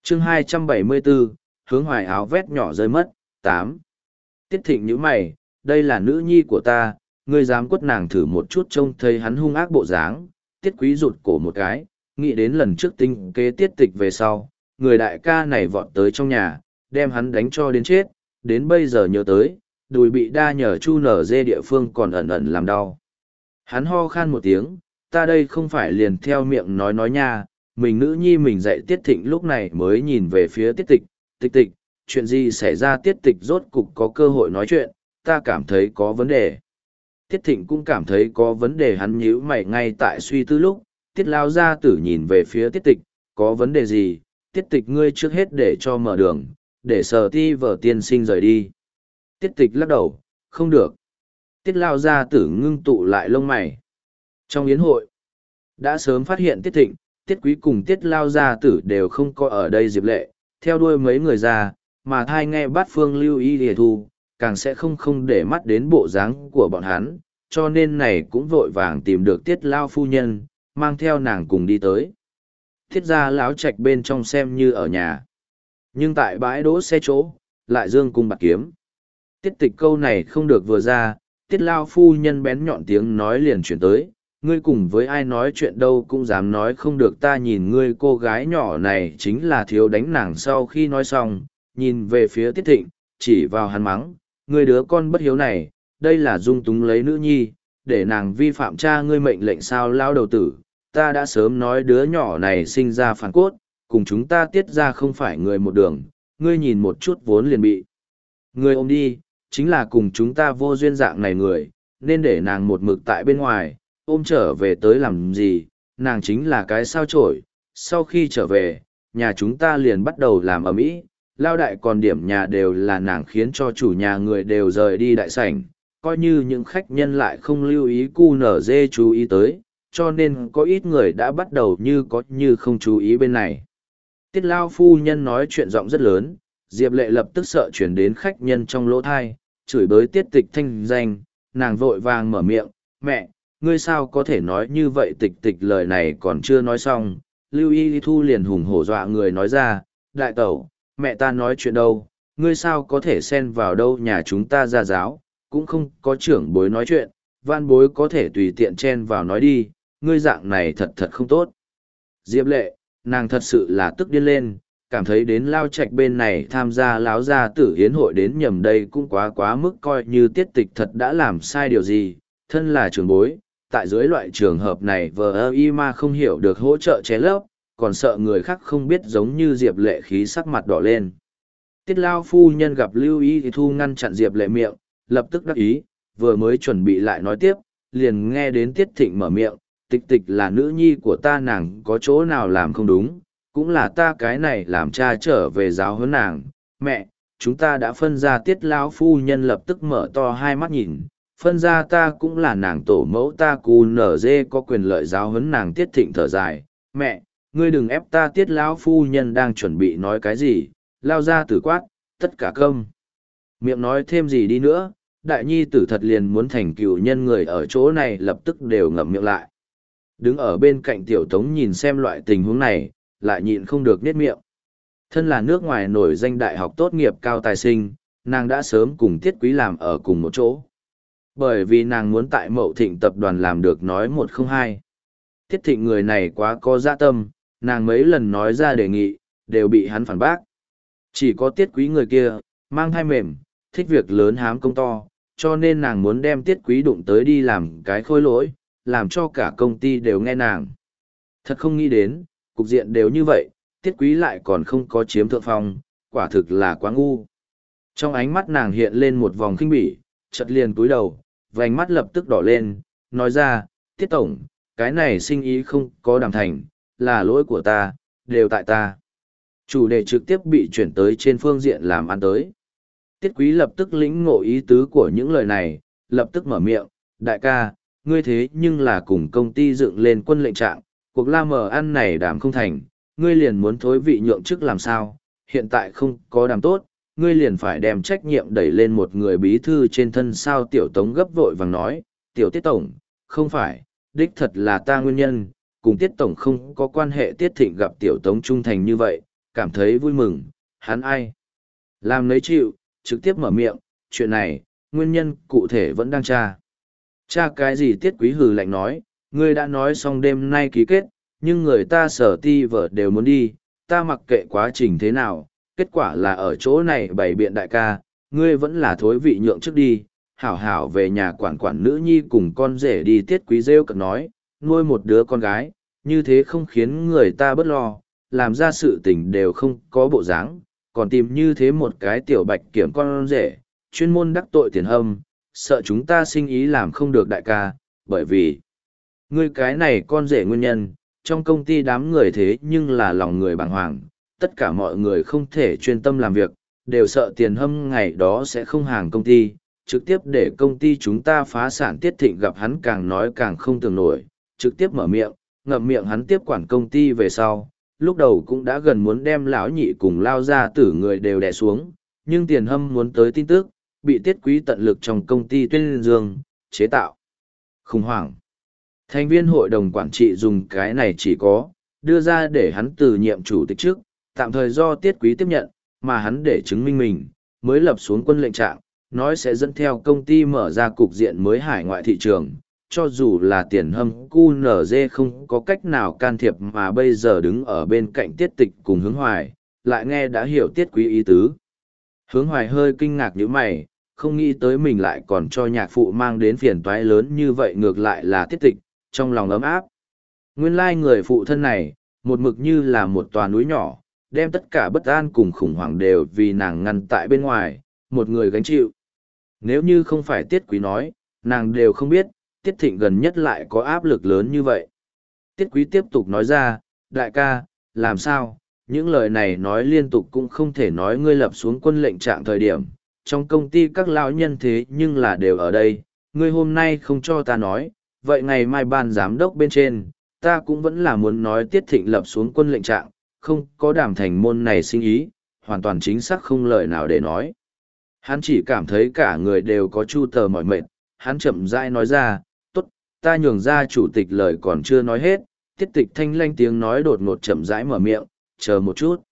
chương 274, hướng hoài áo vét nhỏ rơi mất, 8. Tiết Thịnh nhíu mày, đây là nữ nhi của ta, ngươi dám quất nàng thử một chút trông thấy hắn hung ác bộ dáng. Tiết Quý rụt cổ một cái, nghĩ đến lần trước tinh kế Tiết Tịch về sau, người đại ca này vọt tới trong nhà, đem hắn đánh cho đến chết, đến bây giờ nhớ tới, đùi bị đa nhờ chu nở dê địa phương còn ẩn ẩn làm đau. Hắn ho khan một tiếng, ta đây không phải liền theo miệng nói nha, mình nữ nhi mình dạy Tiết Thịnh lúc này mới nhìn về phía Tiết Tịch, Tịch, chuyện gì xảy ra? Tiết Tịch rốt cục có cơ hội nói chuyện, ta cảm thấy có vấn đề. Tiết Thịnh cũng cảm thấy có vấn đề, hắn nhíu mày ngay tại suy tư lúc, Tiết Lao gia tử nhìn về phía Tiết Tịch, có vấn đề gì? Tiết Tịch ngươi trước hết để cho mở đường, để Sở Ti vợ tiên sinh rời đi. Tiết Tịch lắc đầu, không được. Tiết Lao gia tử ngưng tụ lại lông mày. Trong yến hội, đã sớm phát hiện Tiết Thịnh, Tiết Quý cùng Tiết Lao gia tử đều không có ở đây. Diệp Lệ theo đuôi mấy người ra, mà thai nghe Bát Phương lưu ý địa thu, càng sẽ không để mắt đến bộ dáng của bọn hắn, cho nên này cũng vội vàng tìm được Tiết Lao phu nhân, mang theo nàng cùng đi tới. Thiết gia láo trạch bên trong xem như ở nhà, nhưng tại bãi đỗ xe chỗ, lại dương cung bạc kiếm. Tiết Tịch câu này không được vừa ra, Tiết Lao phu nhân bén nhọn tiếng nói liền chuyển tới, ngươi cùng với ai nói chuyện đâu cũng dám nói không được, ta nhìn ngươi cô gái nhỏ này chính là thiếu đánh nàng. Sau khi nói xong, nhìn về phía Tiết Thịnh, chỉ vào hắn mắng, ngươi đứa con bất hiếu này, đây là dung túng lấy nữ nhi, để nàng vi phạm cha ngươi mệnh lệnh sao? Lao đầu tử, ta đã sớm nói đứa nhỏ này sinh ra phản cốt, cùng chúng ta Tiết ra không phải người một đường, ngươi nhìn một chút vốn liền bị ngươi ôm đi, chính là cùng chúng ta vô duyên dạng này người, nên để nàng một mực tại bên ngoài, ôm trở về tới làm gì? Nàng chính là cái sao chổi. Sau khi trở về, nhà chúng ta liền bắt đầu làm ầm ĩ, Lao đại còn điểm nhà đều là nàng khiến cho chủ nhà người đều rời đi đại sảnh, coi như những khách nhân lại không lưu ý cu nở dê chú ý tới, cho nên có ít người đã bắt đầu như có như không chú ý bên này. Tiết Lao phu nhân nói chuyện giọng rất lớn, Diệp Lệ lập tức sợ chuyển đến khách nhân trong lỗ thai, chửi bới Tiết Tịch thanh danh, nàng vội vàng mở miệng, mẹ, ngươi sao có thể nói như vậy? Tịch lời này còn chưa nói xong, Lưu Y Thu liền hùng hổ dọa người nói ra, đại tẩu, mẹ ta nói chuyện đâu, ngươi sao có thể xen vào đâu? Nhà chúng ta gia giáo, cũng không có trưởng bối nói chuyện, van bối có thể tùy tiện chen vào nói đi, ngươi dạng này thật không tốt. Diệp Lệ, nàng thật sự là tức điên lên, cảm thấy đến Lao Trạch bên này tham gia láo gia tử hiến hội đến nhầm đây cũng quá mức, coi như Tiết Tịch thật đã làm sai điều gì, thân là trưởng bối, tại dưới loại trường hợp này vờ y mà không hiểu được hỗ trợ ché lấp, còn sợ người khác không biết, giống như Diệp Lệ khí sắc mặt đỏ lên. Tiết Lao phu nhân gặp Lưu Y Thu ngăn chặn Diệp Lệ miệng, lập tức đắc ý, vừa mới chuẩn bị lại nói tiếp, liền nghe đến Tiết Thịnh mở miệng, Tịch là nữ nhi của ta, nàng có chỗ nào làm không đúng, cũng là ta cái này làm cha trở về giáo huấn nàng. Mẹ, chúng ta đã phân ra. Tiết Lao phu nhân lập tức mở to hai mắt nhìn, phân ra ta cũng là nàng tổ mẫu, ta cù nở dê có quyền lợi giáo huấn nàng. Tiết Thịnh thở dài, mẹ, ngươi đừng ép ta. Tiết Lão phu nhân đang chuẩn bị nói cái gì, lao ra tử quát, tất cả câm miệng, nói thêm gì đi nữa, đại nhi tử thật liền muốn thành cựu nhân. Người ở chỗ này lập tức đều ngậm miệng lại. Đứng ở bên cạnh Tiểu Tống nhìn xem loại tình huống này, lại nhịn không được niết miệng. Thân là nước ngoài nổi danh đại học tốt nghiệp cao tài sinh, nàng đã sớm cùng Tiết Quý làm ở cùng một chỗ. Bởi vì nàng muốn tại Mậu Thịnh tập đoàn làm được nói một không hai. Tiết Thịnh người này quá có dạ tâm, nàng mấy lần nói ra đề nghị, đều bị hắn phản bác. Chỉ có Tiết Quý người kia, mang thai mềm, thích việc lớn hám công to, cho nên nàng muốn đem Tiết Quý đụng tới đi làm cái khôi lỗi, làm cho cả công ty đều nghe nàng. Thật không nghĩ đến, cục diện đều như vậy, Tiết Quý lại còn không có chiếm thượng phong, quả thực là quá ngu. Trong ánh mắt nàng hiện lên một vòng khinh bỉ, chợt liền cúi đầu, vành mắt lập tức đỏ lên, nói ra, Tiết Tổng, cái này sinh ý không có đảm thành, là lỗi của ta, đều tại ta. Chủ đề trực tiếp bị chuyển tới trên phương diện làm ăn tới. Tiết Quý lập tức lĩnh ngộ ý tứ của những lời này, lập tức mở miệng, đại ca, ngươi thế nhưng là cùng công ty dựng lên quân lệnh trạng, cuộc la mờ ăn này đảm không thành, ngươi liền muốn thối vị nhượng chức làm sao? Hiện tại không có đảm tốt, ngươi liền phải đem trách nhiệm đẩy lên một người bí thư trên thân sao? Tiểu Tống gấp vội vàng nói, Tiểu Tiết Tổng, không phải, đích thật là ta nguyên nhân, cùng Tiết Tổng không có quan hệ. Tiết Thịnh gặp Tiểu Tống trung thành như vậy, cảm thấy vui mừng, hắn ai. Làm nấy chịu, trực tiếp mở miệng, chuyện này, nguyên nhân cụ thể vẫn đang tra. Tra cái gì Tiết Quý hừ lạnh nói, ngươi đã nói xong đêm nay ký kết, nhưng người ta sở ti vợ đều muốn đi, ta mặc kệ quá trình thế nào, kết quả là ở chỗ này bày biện đại ca, ngươi vẫn là thối vị nhượng trước đi, hảo hảo về nhà quản quản nữ nhi cùng con rể đi. Tiết Quý rêu cợt nói, nuôi một đứa con gái, như thế không khiến người ta bớt lo, làm ra sự tình đều không có bộ dáng, còn tìm như thế một cái tiểu bạch kiểm con rể, chuyên môn đắc tội Tiền Hâm, sợ chúng ta sinh ý làm không được đại ca, bởi vì ngươi cái này con rể nguyên nhân, trong công ty đám người thế nhưng là lòng người bàng hoàng, tất cả mọi người không thể chuyên tâm làm việc, đều sợ Tiền Hâm ngày đó sẽ không hàng công ty, trực tiếp để công ty chúng ta phá sản. Tiết Thịnh gặp hắn càng nói càng không tưởng nổi, trực tiếp mở miệng, ngậm miệng. Hắn tiếp quản công ty về sau, lúc đầu cũng đã gần muốn đem lão nhị cùng Lao Gia Tử người đều đè xuống, nhưng Tiền Hâm muốn tới tin tức, bị Tiết Quý tận lực trong công ty tuyên dương, chế tạo khủng hoảng. Thành viên hội đồng quản trị dùng cái này chỉ có đưa ra để hắn từ nhiệm chủ tịch trước, tạm thời do Tiết Quý tiếp nhận, mà hắn để chứng minh mình, mới lập xuống quân lệnh trạng, nói sẽ dẫn theo công ty mở ra cục diện mới hải ngoại thị trường. Cho dù là Tiền Hâm QNZ không có cách nào can thiệp, mà bây giờ đứng ở bên cạnh Tiết Tịch cùng Hướng Hoài, lại nghe đã hiểu Tiết Quý ý tứ. Hướng Hoài hơi kinh ngạc như mày, không nghĩ tới mình lại còn cho nhạc phụ mang đến phiền toái lớn như vậy, ngược lại là Tiết Tịch, trong lòng ấm áp. Nguyên lai người phụ thân này, một mực như là một tòa núi nhỏ, đem tất cả bất an cùng khủng hoảng đều vì nàng ngăn tại bên ngoài, một người gánh chịu. Nếu như không phải Tiết Quý nói, nàng đều không biết, Tiết Thịnh gần nhất lại có áp lực lớn như vậy. Tiết Quý tiếp tục nói ra, đại ca, làm sao, những lời này nói liên tục cũng không thể nói. Ngươi lập xuống quân lệnh trạng thời điểm, trong công ty các lão nhân thế nhưng là đều ở đây, ngươi hôm nay không cho ta nói, vậy ngày mai ban giám đốc bên trên, ta cũng vẫn là muốn nói. Tiết Thịnh lập xuống quân lệnh trạng, không có đảm thành môn này sinh ý, hoàn toàn chính xác không lời nào để nói. Hắn chỉ cảm thấy cả người đều có chu tờ mỏi mệt, hắn chậm rãi nói ra, tốt, ta nhường ra chủ tịch lời còn chưa nói hết. Tiết Tịch thanh lanh tiếng nói đột ngột chậm rãi mở miệng, chờ một chút.